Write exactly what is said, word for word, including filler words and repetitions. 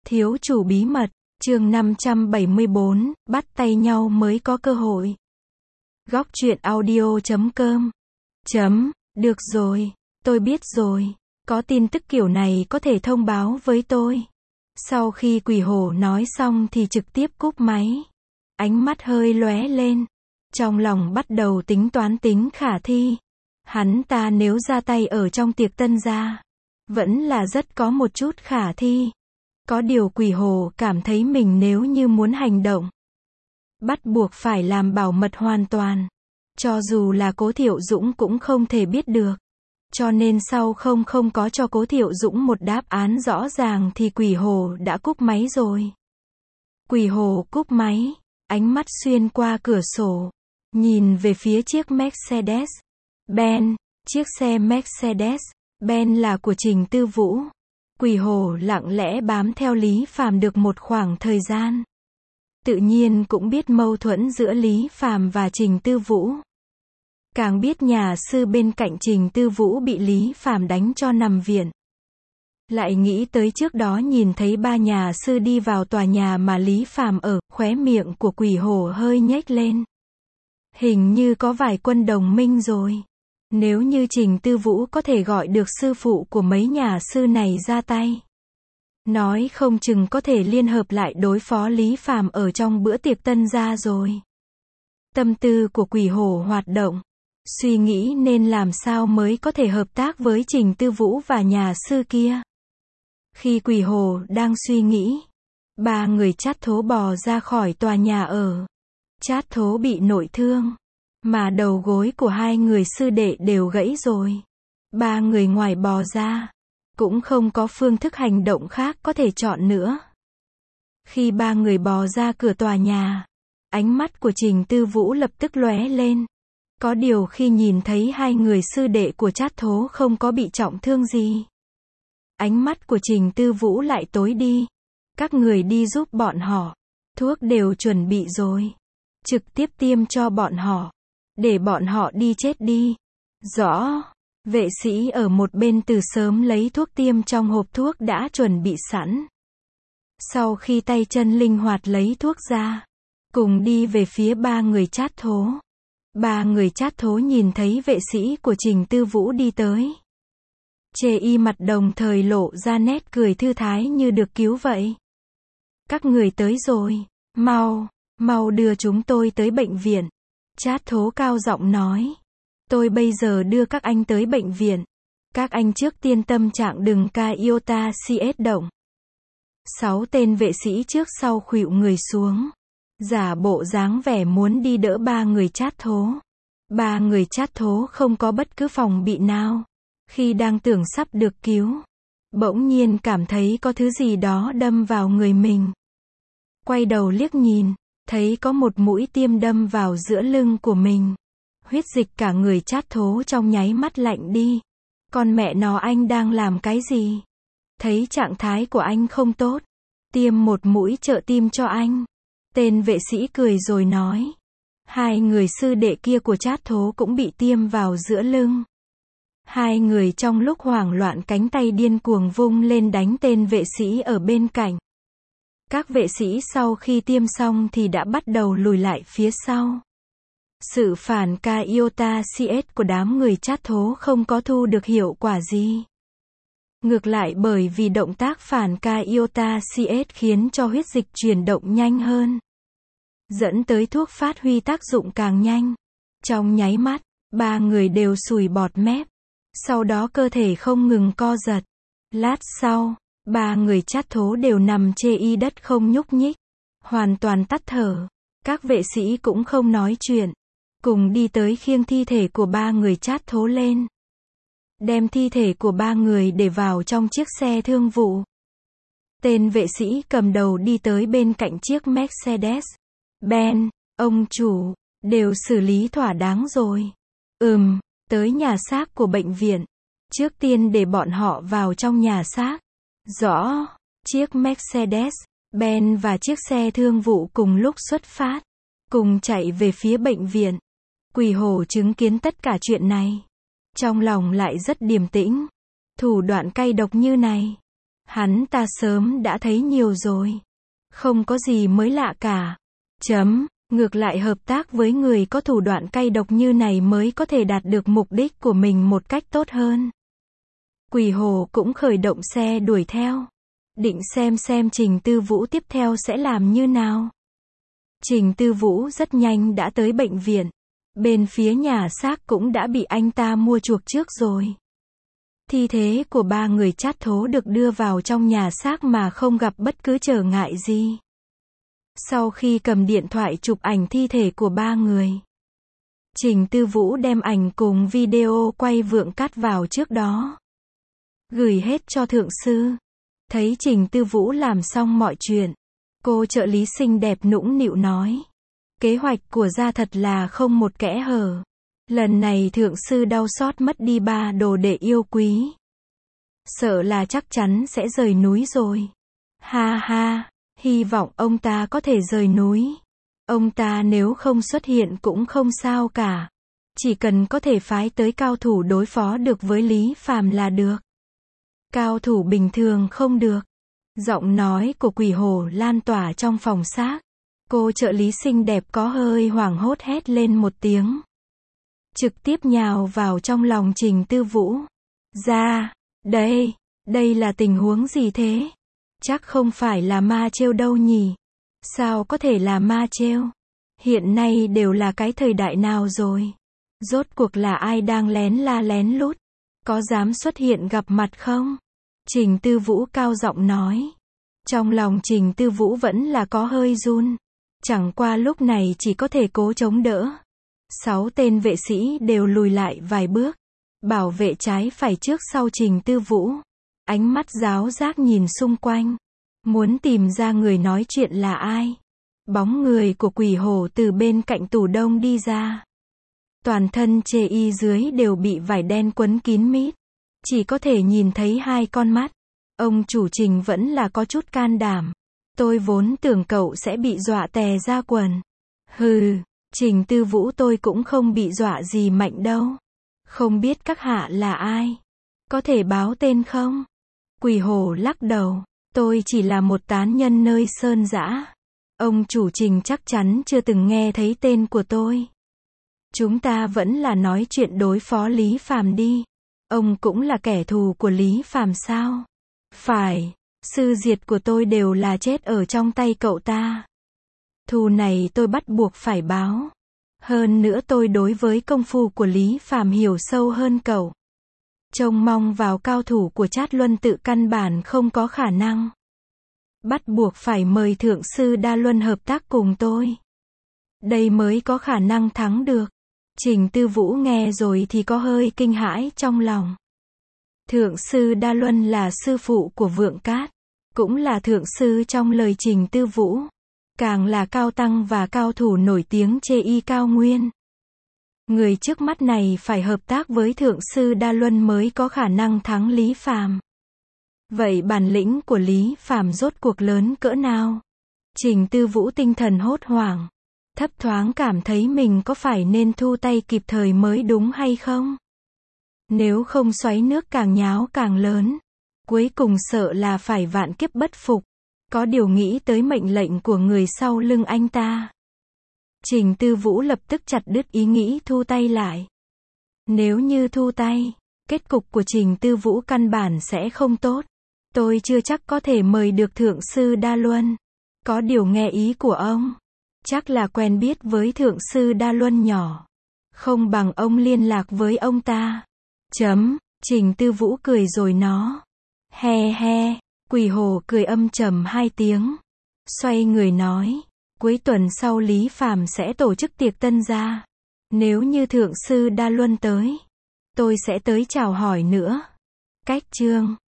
Thiếu chủ bí mật, chương năm trăm bảy mươi bốn, bắt tay nhau mới có cơ hội. Góc truyện audio chấm com. Chấm, được rồi, tôi biết rồi, có tin tức kiểu này có thể thông báo với tôi. Sau khi quỷ hổ nói xong thì trực tiếp cúp máy. Ánh mắt hơi lóe lên. Trong lòng bắt đầu tính toán tính khả thi. Hắn ta nếu ra tay ở trong tiệc tân gia, vẫn là rất có một chút khả thi. Có điều quỷ hồ cảm thấy mình nếu như muốn hành động, bắt buộc phải làm bảo mật hoàn toàn. Cho dù là Cố Thiệu Dũng cũng không thể biết được. Cho nên sau không không có cho Cố Thiệu Dũng một đáp án rõ ràng thì quỷ hồ đã cúp máy rồi. Quỷ hồ cúp máy, ánh mắt xuyên qua cửa sổ, nhìn về phía chiếc Mercedes-Benz. Chiếc xe Mercedes-Benz là của Trình Tư Vũ. Quỷ hồ lặng lẽ bám theo Lý Phàm được một khoảng thời gian. Tự nhiên cũng biết mâu thuẫn giữa Lý Phàm và Trình Tư Vũ. Càng biết nhà sư bên cạnh Trình Tư Vũ bị Lý Phàm đánh cho nằm viện. Lại nghĩ tới trước đó nhìn thấy ba nhà sư đi vào tòa nhà mà Lý Phàm ở, khóe miệng của quỷ hồ hơi nhếch lên. Hình như có vài quân đồng minh rồi. Nếu như Trình Tư Vũ có thể gọi được sư phụ của mấy nhà sư này ra tay, nói không chừng có thể liên hợp lại đối phó Lý Phàm ở trong bữa tiệc tân gia rồi. Tâm tư của quỷ hổ hoạt động, suy nghĩ nên làm sao mới có thể hợp tác với Trình Tư Vũ và nhà sư kia. Khi quỷ hổ đang suy nghĩ, ba người Trát Thố bò ra khỏi tòa nhà ở. Trát Thố bị nội thương, mà đầu gối của hai người sư đệ đều gãy rồi. Ba người ngoài bò ra, cũng không có phương thức hành động khác có thể chọn nữa. Khi ba người bò ra cửa tòa nhà, ánh mắt của Trình Tư Vũ lập tức lóe lên. Có điều khi nhìn thấy hai người sư đệ của Trát Thố không có bị trọng thương gì, ánh mắt của Trình Tư Vũ lại tối đi. Các người đi giúp bọn họ, thuốc đều chuẩn bị rồi, trực tiếp tiêm cho bọn họ, để bọn họ đi chết đi. Rõ. Vệ sĩ ở một bên từ sớm lấy thuốc tiêm trong hộp thuốc đã chuẩn bị sẵn. Sau khi tay chân linh hoạt lấy thuốc ra, cùng đi về phía ba người Trát Thố. Ba người Trát Thố nhìn thấy vệ sĩ của Trình Tư Vũ đi tới, chê y mặt đồng thời lộ ra nét cười thư thái như được cứu vậy. Các người tới rồi, mau, mau đưa chúng tôi tới bệnh viện. Trát Thố cao giọng nói. Tôi bây giờ đưa các anh tới bệnh viện. Các anh trước tiên tâm trạng đừng ca iota cs động. Sáu tên vệ sĩ trước sau khuỵu người xuống, giả bộ dáng vẻ muốn đi đỡ ba người Trát Thố. Ba người Trát Thố không có bất cứ phòng bị nào. Khi đang tưởng sắp được cứu, bỗng nhiên cảm thấy có thứ gì đó đâm vào người mình. Quay đầu liếc nhìn, thấy có một mũi tiêm đâm vào giữa lưng của mình. Huyết dịch cả người Trát Thố trong nháy mắt lạnh đi. Con mẹ nó, anh đang làm cái gì? Thấy trạng thái của anh không tốt, tiêm một mũi trợ tim cho anh. Tên vệ sĩ cười rồi nói. Hai người sư đệ kia của Trát Thố cũng bị tiêm vào giữa lưng. Hai người trong lúc hoảng loạn cánh tay điên cuồng vung lên đánh tên vệ sĩ ở bên cạnh. Các vệ sĩ sau khi tiêm xong thì đã bắt đầu lùi lại phía sau. Sự phản ca iota cs của đám người Trát Thố không có thu được hiệu quả gì. Ngược lại, bởi vì động tác phản ca iota cs khiến cho huyết dịch chuyển động nhanh hơn, dẫn tới thuốc phát huy tác dụng càng nhanh. Trong nháy mắt, ba người đều sùi bọt mép. Sau đó cơ thể không ngừng co giật. Lát sau, ba người Trát Thố đều nằm chê y đất không nhúc nhích, hoàn toàn tắt thở. Các vệ sĩ cũng không nói chuyện, cùng đi tới khiêng thi thể của ba người Trát Thố lên, đem thi thể của ba người để vào trong chiếc xe thương vụ. Tên vệ sĩ cầm đầu đi tới bên cạnh chiếc Mercedes-Benz. Ông chủ, đều xử lý thỏa đáng rồi. Ừm, tới nhà xác của bệnh viện. Trước tiên để bọn họ vào trong nhà xác. Rõ. Chiếc Mercedes-Benz và chiếc xe thương vụ cùng lúc xuất phát, cùng chạy về phía bệnh viện. Quỷ hổ chứng kiến tất cả chuyện này, trong lòng lại rất điềm tĩnh. Thủ đoạn cay độc như này, Hắn ta sớm đã thấy nhiều rồi. Không có gì mới lạ cả. Chấm. Ngược lại hợp tác với người có thủ đoạn cay độc như này mới có thể đạt được mục đích của mình một cách tốt hơn. Quỷ Hồ cũng khởi động xe đuổi theo. Định xem xem Trình Tư Vũ tiếp theo sẽ làm như nào. Trình Tư Vũ rất nhanh đã tới bệnh viện. Bên phía nhà xác cũng đã bị anh ta mua chuộc trước rồi. Thi thể của ba người chát thố được đưa vào trong nhà xác mà không gặp bất cứ trở ngại gì. Sau khi cầm điện thoại chụp ảnh thi thể của ba người, Trình Tư Vũ đem ảnh cùng video quay vượng cắt vào trước đó. Gửi hết cho thượng sư. Thấy Trình Tư Vũ làm xong mọi chuyện, cô trợ lý xinh đẹp nũng nịu nói. Kế hoạch của gia thật là không một kẽ hở. Lần này thượng sư đau xót mất đi ba đồ đệ yêu quý. Sợ là chắc chắn sẽ rời núi rồi. Ha ha, hy vọng ông ta có thể rời núi. Ông ta nếu không xuất hiện cũng không sao cả. Chỉ cần có thể phái tới cao thủ đối phó được với Lý Phàm là được. Cao thủ bình thường không được. Giọng nói của Quỷ Hồ lan tỏa trong phòng xác. Cô trợ lý xinh đẹp có hơi hoảng hốt hét lên một tiếng. Trực tiếp nhào vào trong lòng Trình Tư Vũ. Ra, đây, đây là tình huống gì thế? Chắc không phải là ma trêu đâu nhỉ? Sao có thể là ma trêu? Hiện nay đều là cái thời đại nào rồi? Rốt cuộc là ai đang lén la lén lút? Có dám xuất hiện gặp mặt không? Trình Tư Vũ cao giọng nói. Trong lòng Trình Tư Vũ vẫn là có hơi run. Chẳng qua lúc này chỉ có thể cố chống đỡ. Sáu tên vệ sĩ đều lùi lại vài bước. Bảo vệ trái phải trước sau Trình Tư Vũ. Ánh mắt giáo giác nhìn xung quanh. Muốn tìm ra người nói chuyện là ai. Bóng người của Quỷ Hồ từ bên cạnh tủ đông đi ra. Toàn thân chê y dưới đều bị vải đen quấn kín mít. Chỉ có thể nhìn thấy hai con mắt. Ông chủ Trình vẫn là có chút can đảm. Tôi vốn tưởng cậu sẽ bị dọa tè ra quần. Hừ, Trình Tư Vũ tôi cũng không bị dọa gì mạnh đâu. Không biết các hạ là ai? Có thể báo tên không? Quỷ Hồ lắc đầu. Tôi chỉ là một tán nhân nơi sơn dã. Ông chủ Trình chắc chắn chưa từng nghe thấy tên của tôi. Chúng ta vẫn là nói chuyện đối phó Lý Phàm đi. Ông cũng là kẻ thù của Lý Phàm sao? Phải, sư diệt của tôi đều là chết ở trong tay cậu ta. Thù này tôi bắt buộc phải báo. Hơn nữa tôi đối với công phu của Lý Phàm hiểu sâu hơn cậu. Trông mong vào cao thủ của Trát Luân Tự căn bản không có khả năng. Bắt buộc phải mời thượng sư Đa Luân hợp tác cùng tôi. Đây mới có khả năng thắng được. Trình Tư Vũ nghe rồi thì có hơi kinh hãi trong lòng. Thượng sư Đa Luân là sư phụ của Vượng Cát, cũng là thượng sư trong lời Trình Tư Vũ, càng là cao tăng và cao thủ nổi tiếng chê y cao nguyên. Người trước mắt này phải hợp tác với thượng sư Đa Luân mới có khả năng thắng Lý Phàm. Vậy bản lĩnh của Lý Phàm rốt cuộc lớn cỡ nào? Trình Tư Vũ tinh thần hốt hoảng, thấp thoáng cảm thấy mình có phải nên thu tay kịp thời mới đúng hay không? Nếu không xoáy nước càng nháo càng lớn, cuối cùng sợ là phải vạn kiếp bất phục. Có điều nghĩ tới mệnh lệnh của người sau lưng anh ta. Trình Tư Vũ lập tức chặt đứt ý nghĩ thu tay lại. Nếu như thu tay, kết cục của Trình Tư Vũ căn bản sẽ không tốt. Tôi chưa chắc có thể mời được thượng sư Đa Luân. Có điều nghe ý của ông, chắc là quen biết với thượng sư Đa Luân nhỏ. Không bằng ông liên lạc với ông ta. Chấm, Trình Tư Vũ cười rồi nó. He he, Quỷ Hồ cười âm trầm hai tiếng. Xoay người nói, cuối tuần sau Lý Phàm sẽ tổ chức tiệc tân gia. Nếu như thượng sư Đa Luân tới, tôi sẽ tới chào hỏi nữa. Cách chương